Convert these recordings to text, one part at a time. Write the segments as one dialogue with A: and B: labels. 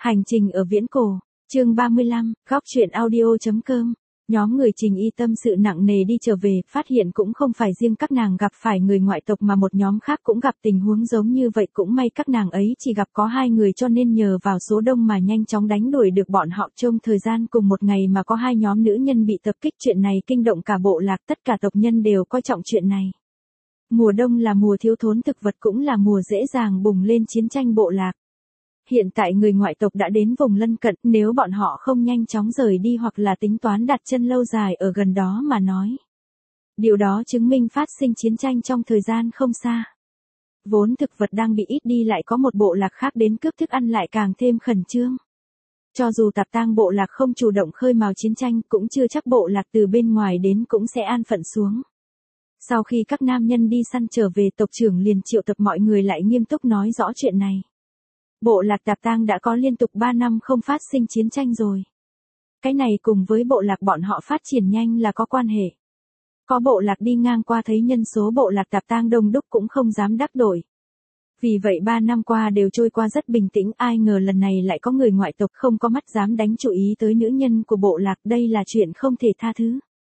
A: Hành trình ở viễn cổ, chương 35, góc truyện audio.com. Nhóm người Trình Y tâm sự nặng nề đi trở về, phát hiện cũng không phải riêng các nàng gặp phải người ngoại tộc mà một nhóm khác cũng gặp tình huống giống như vậy, cũng may các nàng ấy chỉ gặp có 2 người cho nên nhờ vào số đông mà nhanh chóng đánh đuổi được bọn họ. Trong thời gian cùng một ngày mà có 2 nhóm nữ nhân bị tập kích, chuyện này kinh động cả bộ lạc, tất cả tộc nhân đều coi trọng chuyện này. Mùa đông là mùa thiếu thốn thực vật, cũng là mùa dễ dàng bùng lên chiến tranh bộ lạc. Hiện tại người ngoại tộc đã đến vùng lân cận, nếu bọn họ không nhanh chóng rời đi hoặc là tính toán đặt chân lâu dài ở gần đó mà nói. Điều đó chứng minh phát sinh chiến tranh trong thời gian không xa. Vốn thực vật đang bị ít đi, lại có một bộ lạc khác đến cướp thức ăn lại càng thêm khẩn trương. Cho dù Tạp Tang bộ lạc không chủ động khơi mào chiến tranh, cũng chưa chắc bộ lạc từ bên ngoài đến cũng sẽ an phận xuống. Sau khi các nam nhân đi săn trở về, tộc trưởng liền triệu tập mọi người lại nghiêm túc nói rõ chuyện này. Bộ lạc Tạp Tang đã có liên tục 3 năm không phát sinh chiến tranh rồi. Cái này cùng với bộ lạc bọn họ phát triển nhanh là có quan hệ. Có bộ lạc đi ngang qua thấy nhân số bộ lạc Tạp Tang đông đúc cũng không dám đắc tội. Vì vậy 3 năm qua đều trôi qua rất bình tĩnh, ai ngờ lần này lại có người ngoại tộc không có mắt dám đánh chú ý tới nữ nhân của bộ lạc, đây là chuyện không thể tha thứ.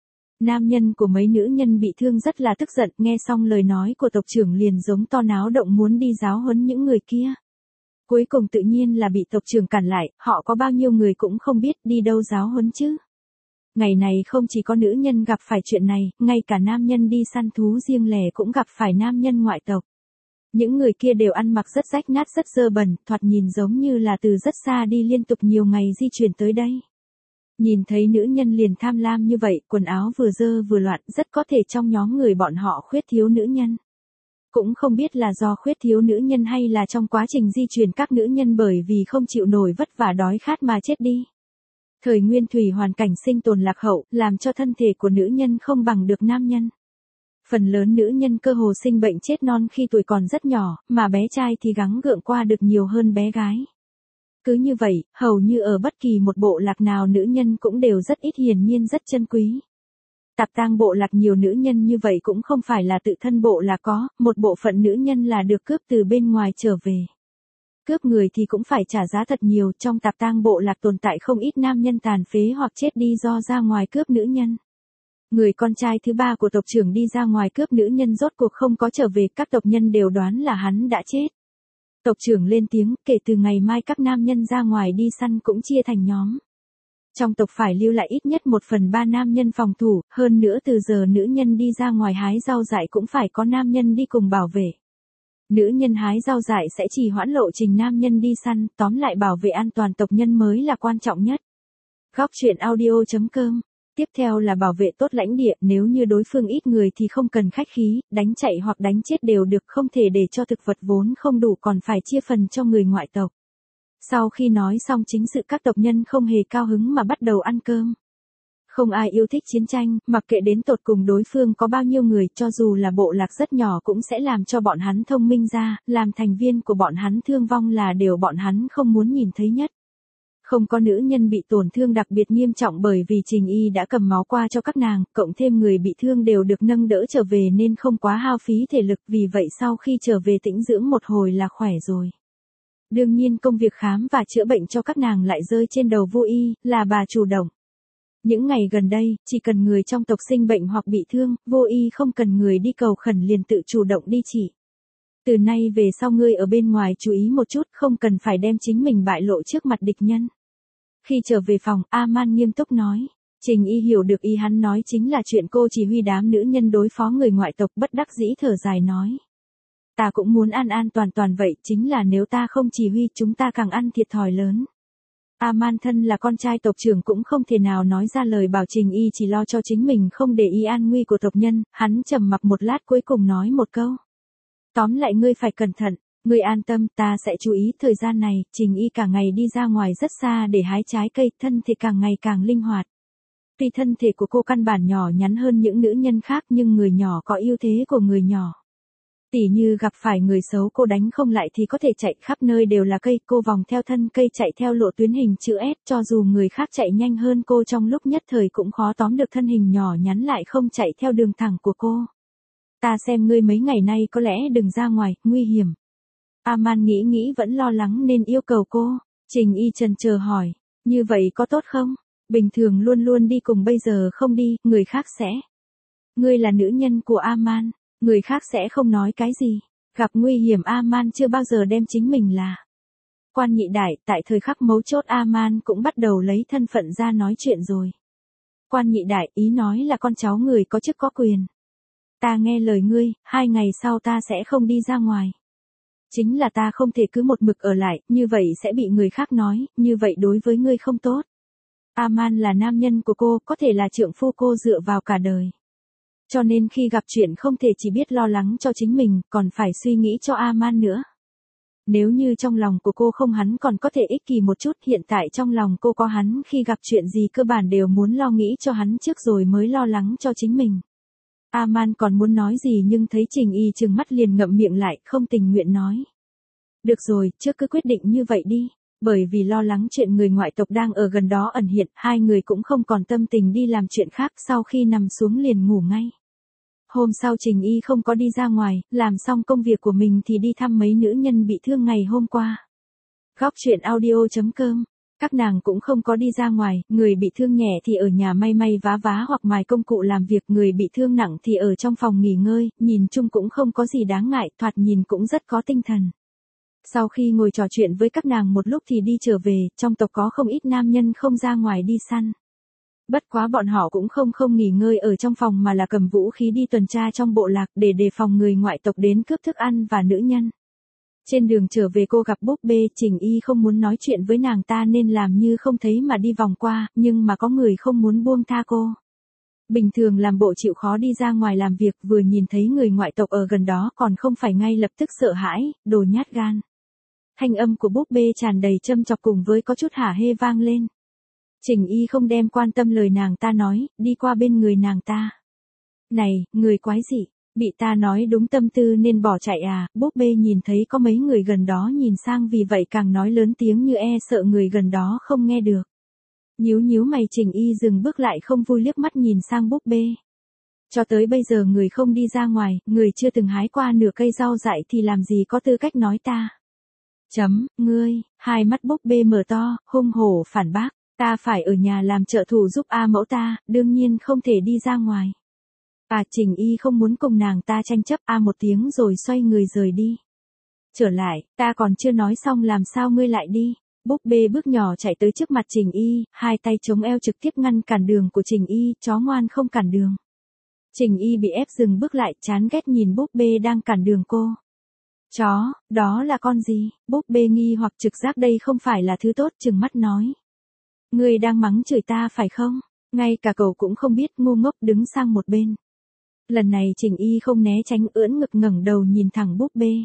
A: Nam nhân của mấy nữ nhân bị thương rất là tức giận, nghe xong lời nói của tộc trưởng liền giống to náo động muốn đi giáo huấn những người kia. Cuối cùng tự nhiên là bị tộc trưởng cản lại, họ có bao nhiêu người cũng không biết, đi đâu giáo huấn chứ. Ngày này không chỉ có nữ nhân gặp phải chuyện này, ngay cả nam nhân đi săn thú riêng lẻ cũng gặp phải nam nhân ngoại tộc. Những người kia đều ăn mặc rất rách nát, rất dơ bẩn, thoạt nhìn giống như là từ rất xa đi liên tục nhiều ngày di chuyển tới đây. Nhìn thấy nữ nhân liền tham lam như vậy, quần áo vừa dơ vừa loạn, rất có thể trong nhóm người bọn họ khuyết thiếu nữ nhân. Cũng không biết là do khuyết thiếu nữ nhân hay là trong quá trình di chuyển các nữ nhân bởi vì không chịu nổi vất vả đói khát mà chết đi. Thời nguyên thủy hoàn cảnh sinh tồn lạc hậu, làm cho thân thể của nữ nhân không bằng được nam nhân. Phần lớn nữ nhân cơ hồ sinh bệnh chết non khi tuổi còn rất nhỏ, mà bé trai thì gắng gượng qua được nhiều hơn bé gái. Cứ như vậy, hầu như ở bất kỳ một bộ lạc nào nữ nhân cũng đều rất ít, hiển nhiên rất chân quý. Tạp Tang bộ lạc nhiều nữ nhân như vậy cũng không phải là tự thân bộ lạc có, một bộ phận nữ nhân là được cướp từ bên ngoài trở về. Cướp người thì cũng phải trả giá thật nhiều, trong Tạp Tang bộ lạc tồn tại không ít nam nhân tàn phế hoặc chết đi do ra ngoài cướp nữ nhân. Người con trai thứ 3 của tộc trưởng đi ra ngoài cướp nữ nhân rốt cuộc không có trở về, các tộc nhân đều đoán là hắn đã chết. Tộc trưởng lên tiếng, kể từ ngày mai các nam nhân ra ngoài đi săn cũng chia thành nhóm. Trong tộc phải lưu lại ít nhất 1/3 nam nhân phòng thủ, hơn nữa từ giờ nữ nhân đi ra ngoài hái rau dại cũng phải có nam nhân đi cùng bảo vệ. Nữ nhân hái rau dại sẽ trì hoãn lộ trình nam nhân đi săn, tóm lại bảo vệ an toàn tộc nhân mới là quan trọng nhất. Góc truyện audio.com. Tiếp theo là bảo vệ tốt lãnh địa, nếu như đối phương ít người thì không cần khách khí, đánh chạy hoặc đánh chết đều được, không thể để cho thực vật vốn không đủ còn phải chia phần cho người ngoại tộc. Sau khi nói xong chính sự, các tộc nhân không hề cao hứng mà bắt đầu ăn cơm. Không ai yêu thích chiến tranh, mặc kệ đến tột cùng đối phương có bao nhiêu người, cho dù là bộ lạc rất nhỏ cũng sẽ làm cho bọn hắn thông minh ra, làm thành viên của bọn hắn thương vong là điều bọn hắn không muốn nhìn thấy nhất. Không có nữ nhân bị tổn thương đặc biệt nghiêm trọng bởi vì Trình Y đã cầm máu qua cho các nàng, cộng thêm người bị thương đều được nâng đỡ trở về nên không quá hao phí thể lực, vì vậy sau khi trở về tĩnh dưỡng một hồi là khỏe rồi. Đương nhiên công việc khám và chữa bệnh cho các nàng lại rơi trên đầu Vô Y, là bà chủ động. Những ngày gần đây, chỉ cần người trong tộc sinh bệnh hoặc bị thương, Vô Y không cần người đi cầu khẩn liền tự chủ động đi trị. Từ nay về sau ngươi ở bên ngoài chú ý một chút, không cần phải đem chính mình bại lộ trước mặt địch nhân. Khi trở về phòng, A-man nghiêm túc nói. Trình Y hiểu được ý hắn nói chính là chuyện cô chỉ huy đám nữ nhân đối phó người ngoại tộc, bất đắc dĩ thở dài nói. Ta cũng muốn an an toàn toàn vậy, chính là nếu ta không chỉ huy chúng ta càng ăn thiệt thòi lớn. A-man thân là con trai tộc trưởng cũng không thể nào nói ra lời bảo Trình Y chỉ lo cho chính mình không để ý an nguy của tộc nhân, hắn trầm mặc một lát cuối cùng nói một câu. Tóm lại ngươi phải cẩn thận, ngươi an tâm, ta sẽ chú ý. Thời gian này, Trình Y cả ngày đi ra ngoài rất xa để hái trái cây, thân thể càng ngày càng linh hoạt. Tuy thân thể của cô căn bản nhỏ nhắn hơn những nữ nhân khác nhưng người nhỏ có ưu thế của người nhỏ. Tỉ như gặp phải người xấu cô đánh không lại thì có thể chạy khắp nơi đều là cây, cô vòng theo thân cây chạy theo lộ tuyến hình chữ S, cho dù người khác chạy nhanh hơn cô trong lúc nhất thời cũng khó tóm được thân hình nhỏ nhắn lại không chạy theo đường thẳng của cô. Ta xem ngươi mấy ngày nay có lẽ đừng ra ngoài, nguy hiểm. A-man nghĩ vẫn lo lắng nên yêu cầu cô. Trình Y chần chờ hỏi, như vậy có tốt không? Bình thường luôn luôn đi cùng bây giờ không đi, người khác sẽ. Ngươi là nữ nhân của A-man, người khác sẽ không nói cái gì. Gặp nguy hiểm A-man chưa bao giờ đem chính mình là quan nhị đại, tại thời khắc mấu chốt A-man cũng bắt đầu lấy thân phận ra nói chuyện rồi. Quan nhị đại, ý nói là con cháu người có chức có quyền. Ta nghe lời ngươi, 2 ngày sau ta sẽ không đi ra ngoài. Chính là ta không thể cứ một mực ở lại, như vậy sẽ bị người khác nói, như vậy đối với ngươi không tốt. A-man là nam nhân của cô, có thể là trượng phu cô dựa vào cả đời. Cho nên khi gặp chuyện không thể chỉ biết lo lắng cho chính mình, còn phải suy nghĩ cho A-man nữa. Nếu như trong lòng của cô không hắn còn có thể ích kỷ một chút, hiện tại trong lòng cô có hắn, khi gặp chuyện gì cơ bản đều muốn lo nghĩ cho hắn trước rồi mới lo lắng cho chính mình. A-man còn muốn nói gì nhưng thấy Trình Y trừng mắt liền ngậm miệng lại, không tình nguyện nói. Được rồi, trước cứ quyết định như vậy đi. Bởi vì lo lắng chuyện người ngoại tộc đang ở gần đó ẩn hiện, hai người cũng không còn tâm tình đi làm chuyện khác, sau khi nằm xuống liền ngủ ngay. Hôm sau Trình Y không có đi ra ngoài, làm xong công việc của mình thì đi thăm mấy nữ nhân bị thương ngày hôm qua. Góc chuyện audio.com. Các nàng cũng không có đi ra ngoài, người bị thương nhẹ thì ở nhà may may vá vá hoặc mài công cụ làm việc, người bị thương nặng thì ở trong phòng nghỉ ngơi, nhìn chung cũng không có gì đáng ngại, thoạt nhìn cũng rất có tinh thần. Sau khi ngồi trò chuyện với các nàng một lúc thì đi trở về, trong tộc có không ít nam nhân không ra ngoài đi săn. Bất quá bọn họ cũng không nghỉ ngơi ở trong phòng mà là cầm vũ khí đi tuần tra trong bộ lạc để đề phòng người ngoại tộc đến cướp thức ăn và nữ nhân. Trên đường trở về cô gặp búp bê, Trình Y không muốn nói chuyện với nàng ta nên làm như không thấy mà đi vòng qua, nhưng mà có người không muốn buông tha cô. Bình thường làm bộ chịu khó đi ra ngoài làm việc, vừa nhìn thấy người ngoại tộc ở gần đó còn không phải ngay lập tức sợ hãi, đồ nhát gan. Thanh âm của búp bê tràn đầy châm chọc cùng với có chút hả hê vang lên. Trình Y không đem quan tâm lời nàng ta nói, đi qua bên người nàng ta. Này, người quái dị, bị ta nói đúng tâm tư nên bỏ chạy à? Búp bê nhìn thấy có mấy người gần đó nhìn sang vì vậy càng nói lớn tiếng như sợ người gần đó không nghe được. Nhíu mày, Trình Y dừng bước lại không vui liếc mắt nhìn sang búp bê. Cho tới bây giờ người không đi ra ngoài, người chưa từng hái qua nửa cây rau dại thì làm gì có tư cách nói ta. Ngươi, hai mắt búp bê mở to, hung hổ phản bác, ta phải ở nhà làm trợ thủ giúp A mẫu ta, đương nhiên không thể đi ra ngoài. Trình Y không muốn cùng nàng ta tranh chấp, một tiếng rồi xoay người rời đi. Trở lại, ta còn chưa nói xong làm sao ngươi lại đi. Búp bê bước nhỏ chạy tới trước mặt Trình Y, hai tay chống eo trực tiếp ngăn cản đường của Trình Y, chó ngoan không cản đường. Trình Y bị ép dừng bước lại, chán ghét nhìn búp bê đang cản đường cô. Chó, đó là con gì? Búp bê nghi hoặc trực giác đây không phải là thứ tốt, trừng mắt nói. Ngươi đang mắng chửi ta phải không? Ngay cả cậu cũng không biết, ngu ngốc, đứng sang một bên. Lần này Trình Y không né tránh, ưỡn ngực ngẩng đầu nhìn thẳng búp bê.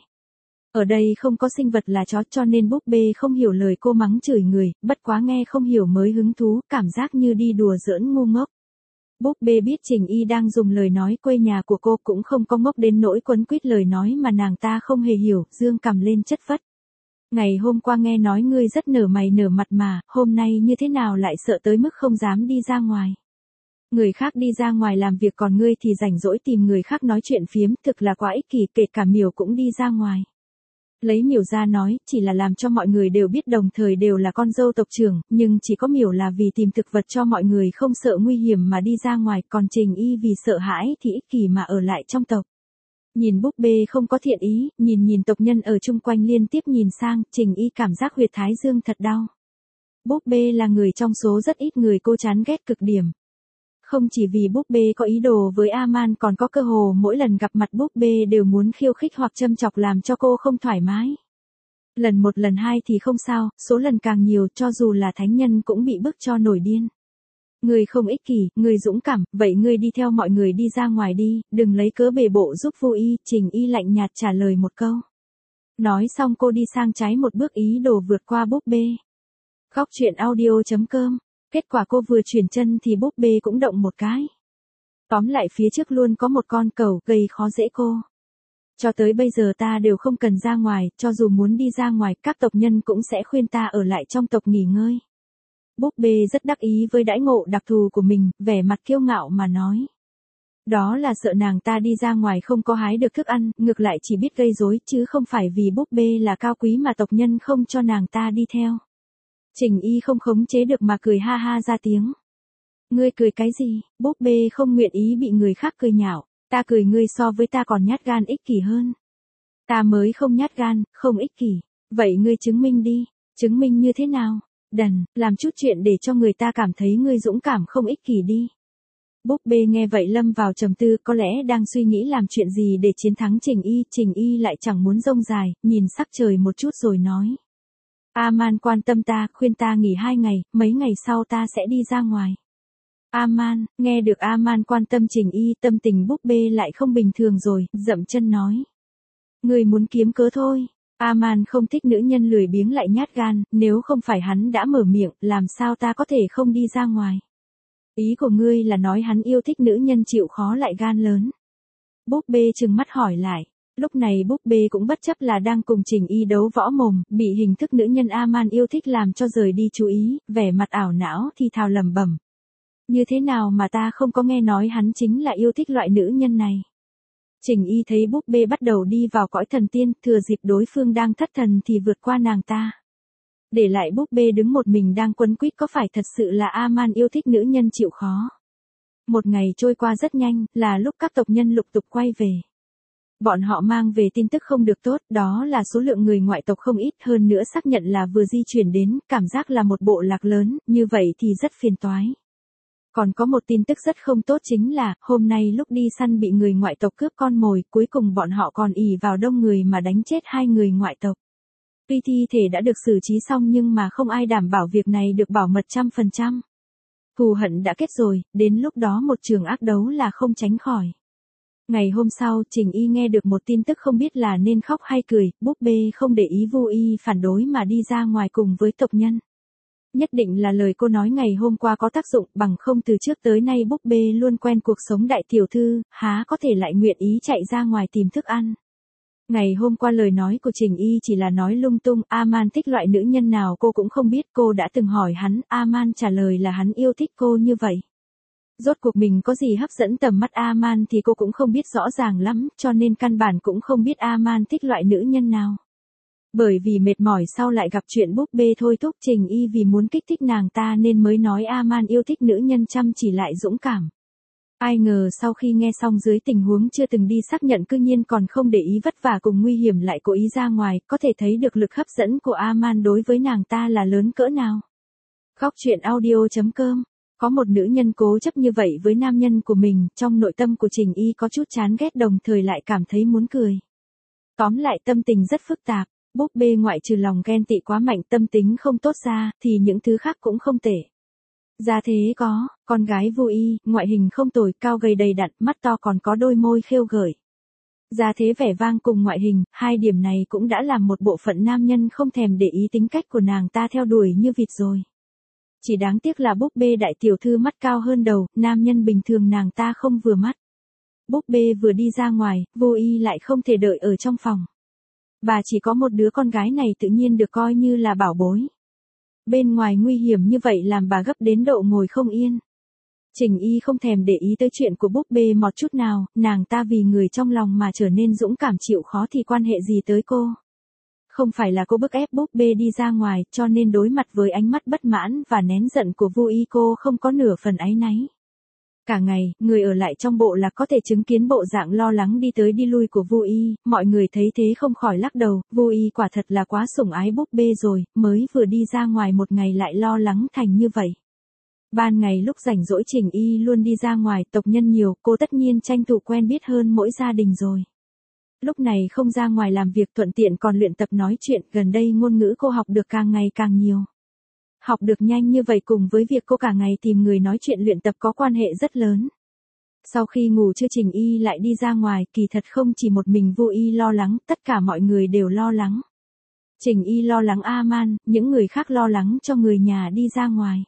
A: Ở đây không có sinh vật là chó cho nên búp bê không hiểu lời cô mắng chửi người, bất quá nghe không hiểu mới hứng thú, cảm giác như đi đùa giỡn ngu ngốc. Búp bê biết Trình Y đang dùng lời nói quê nhà của cô cũng không có ngốc đến nỗi quấn quýt lời nói mà nàng ta không hề hiểu, dương cằm lên chất phất. Ngày hôm qua nghe nói ngươi rất nở mày nở mặt mà, hôm nay như thế nào lại sợ tới mức không dám đi ra ngoài. Người khác đi ra ngoài làm việc còn ngươi thì rảnh rỗi tìm người khác nói chuyện phiếm, thực là quá ích kỷ, kể cả Miểu cũng đi ra ngoài. Lấy Miểu ra nói, chỉ là làm cho mọi người đều biết đồng thời đều là con dâu tộc trưởng, nhưng chỉ có Miểu là vì tìm thực vật cho mọi người không sợ nguy hiểm mà đi ra ngoài, còn Trình Y vì sợ hãi thì ích kỷ mà ở lại trong tộc. Nhìn búp bê không có thiện ý, nhìn tộc nhân ở chung quanh liên tiếp nhìn sang, Trình Y cảm giác huyệt thái dương thật đau. Búp bê là người trong số rất ít người cô chán ghét cực điểm. Không chỉ vì búp bê có ý đồ với A-man còn có cơ hồ mỗi lần gặp mặt búp bê đều muốn khiêu khích hoặc châm chọc làm cho cô không thoải mái. Lần một lần hai thì không sao, số lần càng nhiều cho dù là thánh nhân cũng bị bức cho nổi điên. Người không ích kỷ, người dũng cảm, vậy ngươi đi theo mọi người đi ra ngoài đi, đừng lấy cớ bề bộ giúp vô y, Trình Y lạnh nhạt trả lời một câu. Nói xong cô đi sang trái một bước ý đồ vượt qua búp bê. Góc chuyện audio.com. Kết quả cô vừa chuyển chân thì búp bê cũng động một cái. Tóm lại phía trước luôn có một con cẩu gây khó dễ cô. Cho tới bây giờ ta đều không cần ra ngoài, cho dù muốn đi ra ngoài các tộc nhân cũng sẽ khuyên ta ở lại trong tộc nghỉ ngơi. Búp bê rất đắc ý với đãi ngộ đặc thù của mình, vẻ mặt kiêu ngạo mà nói. Đó là sợ nàng ta đi ra ngoài không có hái được thức ăn, ngược lại chỉ biết gây rối chứ không phải vì búp bê là cao quý mà tộc nhân không cho nàng ta đi theo. Trình Y không khống chế được mà cười ha ha ra tiếng. Ngươi cười cái gì, búp bê không nguyện ý bị người khác cười nhạo, ta cười ngươi so với ta còn nhát gan ích kỷ hơn. Ta mới không nhát gan, không ích kỷ, vậy ngươi chứng minh đi, chứng minh như thế nào? Đần, làm chút chuyện để cho người ta cảm thấy ngươi dũng cảm không ích kỷ đi. Búp bê nghe vậy lâm vào trầm tư, có lẽ đang suy nghĩ làm chuyện gì để chiến thắng Trình Y lại chẳng muốn rông dài, nhìn sắc trời một chút rồi nói. Aman quan tâm ta, khuyên ta nghỉ 2 ngày, mấy ngày sau ta sẽ đi ra ngoài. Aman, nghe được Aman quan tâm Trình Y, tâm tình búp bê lại không bình thường rồi, dậm chân nói. Người muốn kiếm cớ thôi. Aman không thích nữ nhân lười biếng lại nhát gan, nếu không phải hắn đã mở miệng, làm sao ta có thể không đi ra ngoài. Ý của ngươi là nói hắn yêu thích nữ nhân chịu khó lại gan lớn. Búp bê trừng mắt hỏi lại. Lúc này búp bê cũng bất chấp là đang cùng Trình Y đấu võ mồm, bị hình thức nữ nhân Aman yêu thích làm cho rời đi chú ý, vẻ mặt ảo não thì thào lẩm bẩm. Như thế nào mà ta không có nghe nói hắn chính là yêu thích loại nữ nhân này. Trình Y thấy búp bê bắt đầu đi vào cõi thần tiên, thừa dịp đối phương đang thất thần thì vượt qua nàng ta. Để lại búp bê đứng một mình đang quấn quýt, có phải thật sự là Aman yêu thích nữ nhân chịu khó. Một ngày trôi qua rất nhanh, là lúc các tộc nhân lục tục quay về. Bọn họ mang về tin tức không được tốt, đó là số lượng người ngoại tộc không ít, hơn nữa xác nhận là vừa di chuyển đến, cảm giác là một bộ lạc lớn, như vậy thì rất phiền toái. Còn có một tin tức rất không tốt chính là, hôm nay lúc đi săn bị người ngoại tộc cướp con mồi, cuối cùng bọn họ còn ỷ vào đông người mà đánh chết 2 người ngoại tộc. Tuy thi thể đã được xử trí xong nhưng mà không ai đảm bảo việc này được bảo mật 100%. Thù hận đã kết rồi, đến lúc đó một trường ác đấu là không tránh khỏi. Ngày hôm sau, Trình Y nghe được một tin tức không biết là nên khóc hay cười, búp bê không để ý Vu Y phản đối mà đi ra ngoài cùng với tộc nhân. Nhất định là lời cô nói ngày hôm qua có tác dụng, bằng không từ trước tới nay búp bê luôn quen cuộc sống đại tiểu thư, há có thể lại nguyện ý chạy ra ngoài tìm thức ăn. Ngày hôm qua lời nói của Trình Y chỉ là nói lung tung, Aman thích loại nữ nhân nào cô cũng không biết, cô đã từng hỏi hắn, Aman trả lời là hắn yêu thích cô như vậy. Rốt cuộc mình có gì hấp dẫn tầm mắt Aman thì cô cũng không biết rõ ràng lắm, cho nên căn bản cũng không biết Aman thích loại nữ nhân nào. Bởi vì mệt mỏi sau lại gặp chuyện búp bê thôi thúc, Trình Y vì muốn kích thích nàng ta nên mới nói Aman yêu thích nữ nhân chăm chỉ lại dũng cảm. Ai ngờ sau khi nghe xong dưới tình huống chưa từng đi xác nhận cư nhiên còn không để ý vất vả cùng nguy hiểm lại cố ý ra ngoài, có thể thấy được lực hấp dẫn của Aman đối với nàng ta là lớn cỡ nào. Góc truyện audio.com. Có một nữ nhân cố chấp như vậy với nam nhân của mình, trong nội tâm của Trình Y có chút chán ghét đồng thời lại cảm thấy muốn cười. Tóm lại tâm tình rất phức tạp, búp bê ngoại trừ lòng ghen tị quá mạnh tâm tính không tốt ra, thì những thứ khác cũng không tệ. Gia thế có, con gái Vu Y, ngoại hình không tồi, cao gầy đầy đặn, mắt to còn có đôi môi khêu gợi. Gia thế vẻ vang cùng ngoại hình, hai điểm này cũng đã làm một bộ phận nam nhân không thèm để ý tính cách của nàng ta theo đuổi như vịt rồi. Chỉ đáng tiếc là búp bê đại tiểu thư mắt cao hơn đầu, nam nhân bình thường nàng ta không vừa mắt. Búp bê vừa đi ra ngoài, Vu Y lại không thể đợi ở trong phòng. Bà chỉ có một đứa con gái này tự nhiên được coi như là bảo bối. Bên ngoài nguy hiểm như vậy làm bà gấp đến độ ngồi không yên. Trình Y không thèm để ý tới chuyện của búp bê một chút nào, nàng ta vì người trong lòng mà trở nên dũng cảm chịu khó thì quan hệ gì tới cô. Không phải là cô bức ép búp bê đi ra ngoài, cho nên đối mặt với ánh mắt bất mãn và nén giận của Vu Y cô không có nửa phần áy náy. Cả ngày, người ở lại trong bộ lạc có thể chứng kiến bộ dạng lo lắng đi tới đi lui của Vu Y, mọi người thấy thế không khỏi lắc đầu, Vu Y quả thật là quá sủng ái búp bê rồi, mới vừa đi ra ngoài một ngày lại lo lắng thành như vậy. Ban ngày lúc rảnh rỗi Trình Y luôn đi ra ngoài, tộc nhân nhiều, cô tất nhiên tranh thủ quen biết hơn mỗi gia đình rồi. Lúc này không ra ngoài làm việc thuận tiện còn luyện tập nói chuyện, gần đây ngôn ngữ cô học được càng ngày càng nhiều. Học được nhanh như vậy cùng với việc cô cả ngày tìm người nói chuyện luyện tập có quan hệ rất lớn. Sau khi ngủ trưa Trình Y lại đi ra ngoài, kỳ thật không chỉ một mình Vu Y lo lắng, tất cả mọi người đều lo lắng. Trình Y lo lắng Aman, những người khác lo lắng cho người nhà đi ra ngoài.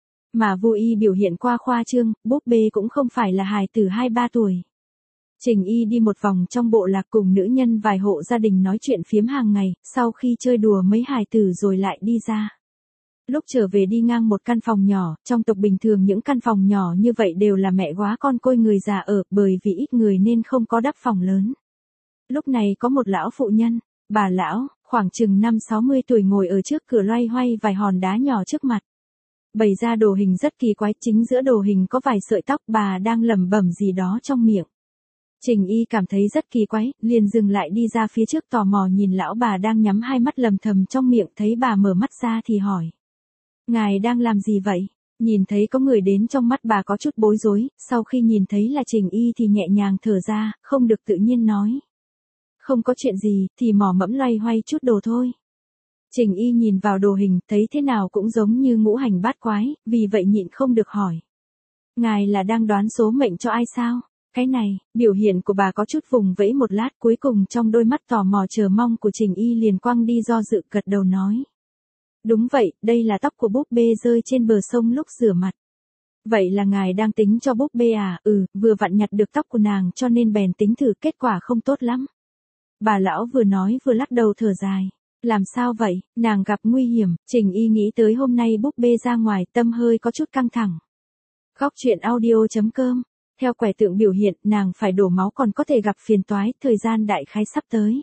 A: Mà Vu Y biểu hiện qua khoa trương, búp bê cũng không phải là hài tử 2-3 tuổi. Trình Y đi một vòng trong bộ lạc cùng nữ nhân vài hộ gia đình nói chuyện phiếm hàng ngày, sau khi chơi đùa mấy hài tử rồi lại đi ra. Lúc trở về đi ngang một căn phòng nhỏ, trong tộc bình thường những căn phòng nhỏ như vậy đều là mẹ góa con côi người già ở, bởi vì ít người nên không có đắp phòng lớn. Lúc này có một lão phụ nhân, bà lão, khoảng chừng 5-60 tuổi ngồi ở trước cửa loay hoay vài hòn đá nhỏ trước mặt. Bày ra đồ hình rất kỳ quái, chính giữa đồ hình có vài sợi tóc, bà đang lẩm bẩm gì đó trong miệng. Trình Y cảm thấy rất kỳ quái, liền dừng lại đi ra phía trước tò mò nhìn lão bà đang nhắm hai mắt lầm thầm trong miệng, thấy bà mở mắt ra thì hỏi. Ngài đang làm gì vậy? Nhìn thấy có người đến trong mắt bà có chút bối rối, sau khi nhìn thấy là Trình Y thì nhẹ nhàng thở ra, không được tự nhiên nói. Không có chuyện gì, thì mò mẫm loay hoay chút đồ thôi. Trình Y nhìn vào đồ hình, thấy thế nào cũng giống như ngũ hành bát quái, vì vậy nhịn không được hỏi. Ngài là đang đoán số mệnh cho ai sao? Cái này, biểu hiện của bà có chút vùng vẫy một lát, cuối cùng trong đôi mắt tò mò chờ mong của Trình Y liền quăng đi do dự, gật đầu nói. Đúng vậy, đây là tóc của búp bê rơi trên bờ sông lúc rửa mặt. Vậy là ngài đang tính cho búp bê à? Vừa vặn nhặt được tóc của nàng cho nên bèn tính thử, kết quả không tốt lắm. Bà lão vừa nói vừa lắc đầu thở dài. Làm sao vậy, nàng gặp nguy hiểm. Trình Y nghĩ tới hôm nay búp bê ra ngoài, tâm hơi có chút căng thẳng. Góc truyện audio.com. Theo quẻ tượng biểu hiện, nàng phải đổ máu còn có thể gặp phiền toái, thời gian đại khái sắp tới.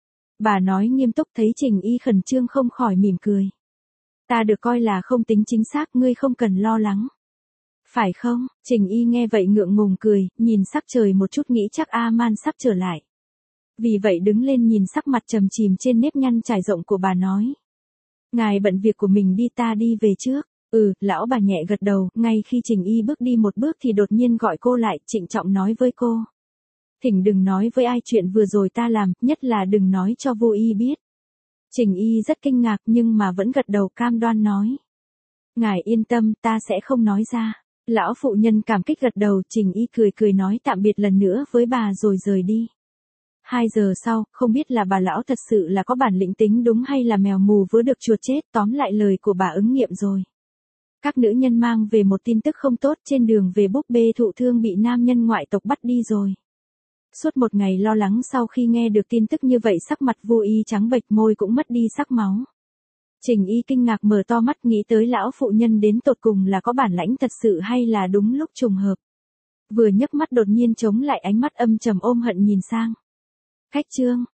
A: Bà nói nghiêm túc, thấy Trình Y khẩn trương không khỏi mỉm cười. Ta được coi là không tính chính xác, ngươi không cần lo lắng. Phải không? Trình Y nghe vậy ngượng ngùng cười, nhìn sắc trời một chút nghĩ chắc A-man sắp trở lại. Vì vậy đứng lên nhìn sắc mặt trầm chìm trên nếp nhăn trải rộng của bà nói. Ngài bận việc của mình đi, ta đi về trước. Lão bà nhẹ gật đầu, ngay khi Trình Y bước đi một bước thì đột nhiên gọi cô lại, trịnh trọng nói với cô. Thỉnh đừng nói với ai chuyện vừa rồi ta làm, nhất là đừng nói cho Vô Y biết. Trình Y rất kinh ngạc nhưng mà vẫn gật đầu cam đoan nói. Ngài yên tâm, ta sẽ không nói ra. Lão phụ nhân cảm kích gật đầu, Trình Y cười nói tạm biệt lần nữa với bà rồi rời đi. 2 giờ sau, không biết là bà lão thật sự là có bản lĩnh tính đúng hay là mèo mù vớ được chuột chết, tóm lại lời của bà ứng nghiệm rồi. Các nữ nhân mang về một tin tức không tốt, trên đường về búp bê thụ thương bị nam nhân ngoại tộc bắt đi rồi. Suốt một ngày lo lắng, sau khi nghe được tin tức như vậy sắc mặt Vô Y trắng bệch, môi cũng mất đi sắc máu. Trình Y kinh ngạc mở to mắt, nghĩ tới lão phụ nhân đến tột cùng là có bản lãnh thật sự hay là đúng lúc trùng hợp. Vừa nhấc mắt đột nhiên chống lại, ánh mắt âm trầm ôm hận nhìn sang. Khách Trương,